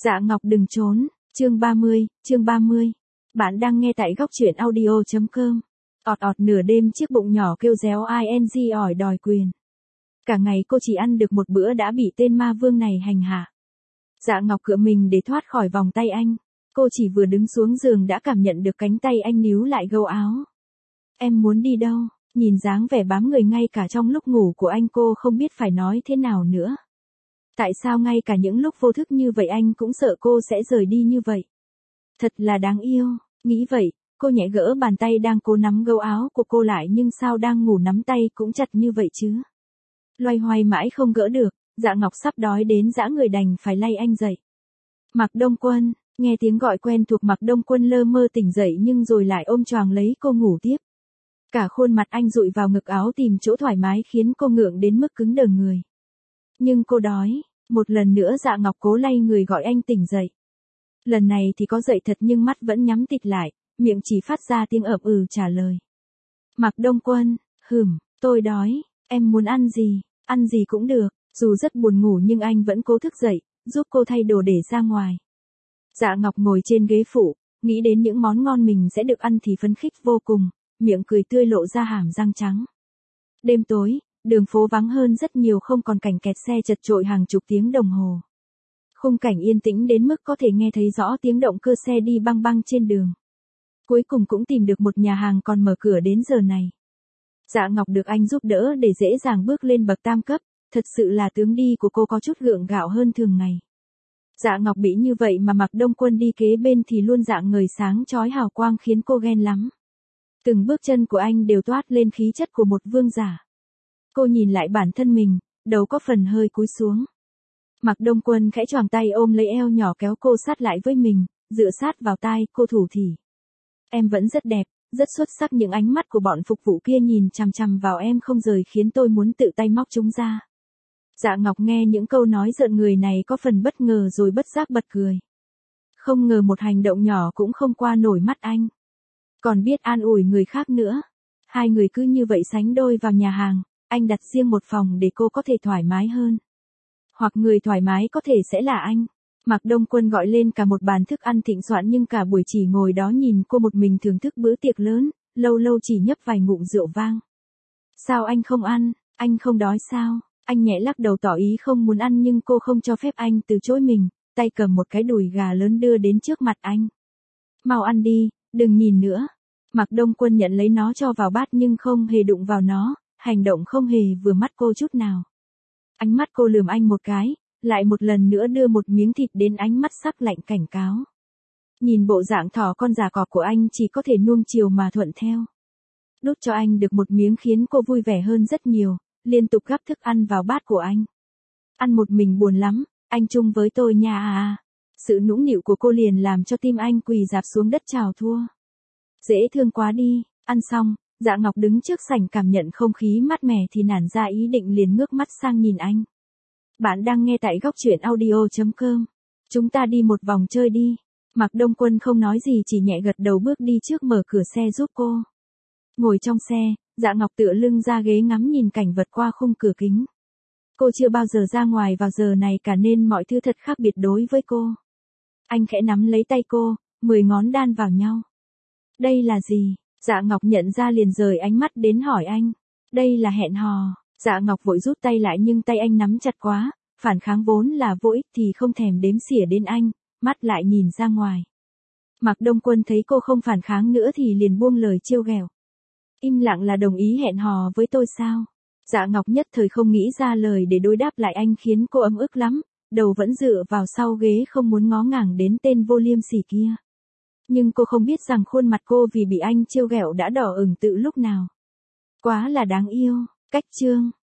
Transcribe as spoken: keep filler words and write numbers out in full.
Dạ Ngọc đừng trốn, chương ba mươi, chương ba mươi. Bạn đang nghe tại góc truyện audio chấm com. Ọt ọt nửa đêm chiếc bụng nhỏ kêu réo ing ỏi đòi quyền. Cả ngày cô chỉ ăn được một bữa đã bị tên ma vương này hành hạ. Dạ Ngọc cựa mình để thoát khỏi vòng tay anh. Cô chỉ vừa đứng xuống giường đã cảm nhận được cánh tay anh níu lại gâu áo. Em muốn đi đâu? Nhìn dáng vẻ bám người ngay cả trong lúc ngủ của anh, cô không biết phải nói thế nào nữa. Tại sao ngay cả những lúc vô thức như vậy anh cũng sợ cô sẽ rời đi như vậy? Thật là đáng yêu, nghĩ vậy, cô nhẹ gỡ bàn tay đang cố nắm gâu áo của cô lại, nhưng sao đang ngủ nắm tay cũng chặt như vậy chứ? Loay hoay mãi không gỡ được, Dạ Ngọc sắp đói đến dã người đành phải lay anh dậy. Mạc Đông Quân, nghe tiếng gọi quen thuộc, Mạc Đông Quân lơ mơ tỉnh dậy nhưng rồi lại ôm choàng lấy cô ngủ tiếp. Cả khuôn mặt anh dụi vào ngực áo tìm chỗ thoải mái khiến cô ngượng đến mức cứng đờ người. Nhưng cô đói, một lần nữa Dạ Ngọc cố lay người gọi anh tỉnh dậy. Lần này thì có dậy thật nhưng mắt vẫn nhắm tịt lại, miệng chỉ phát ra tiếng ậm ừ trả lời. Mạc Đông Quân, hừm, tôi đói, em muốn ăn gì, ăn gì cũng được, dù rất buồn ngủ nhưng anh vẫn cố thức dậy, giúp cô thay đồ để ra ngoài. Dạ Ngọc ngồi trên ghế phụ, nghĩ đến những món ngon mình sẽ được ăn thì phấn khích vô cùng, miệng cười tươi lộ ra hàm răng trắng. Đêm tối, đường phố vắng hơn rất nhiều, không còn cảnh kẹt xe chật chội hàng chục tiếng đồng hồ. Khung cảnh yên tĩnh đến mức có thể nghe thấy rõ tiếng động cơ xe đi băng băng trên đường. Cuối cùng cũng tìm được một nhà hàng còn mở cửa đến giờ này. Dạ Ngọc được anh giúp đỡ để dễ dàng bước lên bậc tam cấp, thật sự là tướng đi của cô có chút gượng gạo hơn thường ngày. Dạ Ngọc bị như vậy mà Mạc Đông Quân đi kế bên thì luôn dạng người sáng chói hào quang khiến cô ghen lắm. Từng bước chân của anh đều toát lên khí chất của một vương giả. Cô nhìn lại bản thân mình, đầu có phần hơi cúi xuống. Mạc Đông Quân khẽ choàng tay ôm lấy eo nhỏ kéo cô sát lại với mình, dựa sát vào tai cô thủ thỉ. Em vẫn rất đẹp, rất xuất sắc, những ánh mắt của bọn phục vụ kia nhìn chằm chằm vào em không rời khiến tôi muốn tự tay móc chúng ra. Dạ Ngọc nghe những câu nói giận người này có phần bất ngờ rồi bất giác bật cười. Không ngờ một hành động nhỏ cũng không qua nổi mắt anh. Còn biết an ủi người khác nữa. Hai người cứ như vậy sánh đôi vào nhà hàng, anh đặt riêng một phòng để cô có thể thoải mái hơn. Hoặc người thoải mái có thể sẽ là anh. Mạc Đông Quân gọi lên cả một bàn thức ăn thịnh soạn nhưng cả buổi chỉ ngồi đó nhìn cô một mình thưởng thức bữa tiệc lớn, lâu lâu chỉ nhấp vài ngụm rượu vang. Sao anh không ăn, anh không đói sao? Anh nhẹ lắc đầu tỏ ý không muốn ăn nhưng cô không cho phép anh từ chối mình, tay cầm một cái đùi gà lớn đưa đến trước mặt anh. Mau ăn đi, đừng nhìn nữa. Mạc Đông Quân nhận lấy nó cho vào bát nhưng không hề đụng vào nó, hành động không hề vừa mắt cô chút nào. Ánh mắt cô lườm anh một cái, lại một lần nữa đưa một miếng thịt đến, ánh mắt sắc lạnh cảnh cáo. Nhìn bộ dạng thỏ con già cọp của anh chỉ có thể nuông chiều mà thuận theo. Đút cho anh được một miếng khiến cô vui vẻ hơn rất nhiều, liên tục gắp thức ăn vào bát của anh. Ăn một mình buồn lắm, anh chung với tôi nha à. Sự nũng nịu của cô liền làm cho tim anh quỳ rạp xuống đất chào thua. Dễ thương quá đi, ăn xong, Dạ Ngọc đứng trước sảnh cảm nhận không khí mát mẻ thì nản ra ý định liền ngước mắt sang nhìn anh. Bạn đang nghe tại góc truyện audio chấm com. Chúng ta đi một vòng chơi đi. Mạc Đông Quân không nói gì chỉ nhẹ gật đầu bước đi trước mở cửa xe giúp cô. Ngồi trong xe, Dạ Ngọc tựa lưng ra ghế ngắm nhìn cảnh vật qua khung cửa kính. Cô chưa bao giờ ra ngoài vào giờ này cả nên mọi thứ thật khác biệt đối với cô. Anh khẽ nắm lấy tay cô, mười ngón đan vào nhau. Đây là gì? Dạ Ngọc nhận ra liền rời ánh mắt đến hỏi anh. Đây là hẹn hò. Dạ Ngọc vội rút tay lại nhưng tay anh nắm chặt quá, phản kháng vốn là vô ích thì không thèm đếm xỉa đến anh, mắt lại nhìn ra ngoài. Mạc Đông Quân thấy cô không phản kháng nữa thì liền buông lời trêu ghẹo. Im lặng là đồng ý hẹn hò với tôi sao? Dạ Ngọc nhất thời không nghĩ ra lời để đối đáp lại anh khiến cô ấm ức lắm, đầu vẫn dựa vào sau ghế không muốn ngó ngàng đến tên vô liêm sỉ kia. Nhưng cô không biết rằng khuôn mặt cô vì bị anh trêu ghẹo đã đỏ ửng từ lúc nào. Quá là đáng yêu, cách chương.